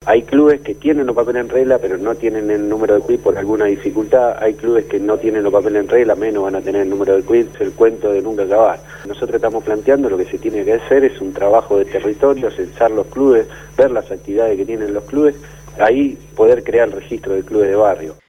Hay clubes que tienen los papeles en regla, pero no tienen el número de quit por alguna dificultad. Hay clubes que no tienen los papeles en regla, menos van a tener el número de quit. Es el cuento de nunca acabar. Nosotros estamos planteando lo que se tiene que hacer es un trabajo de territorio, censar los clubes, ver las actividades que tienen los clubes, ahí poder crear el registro de clubes de barrio.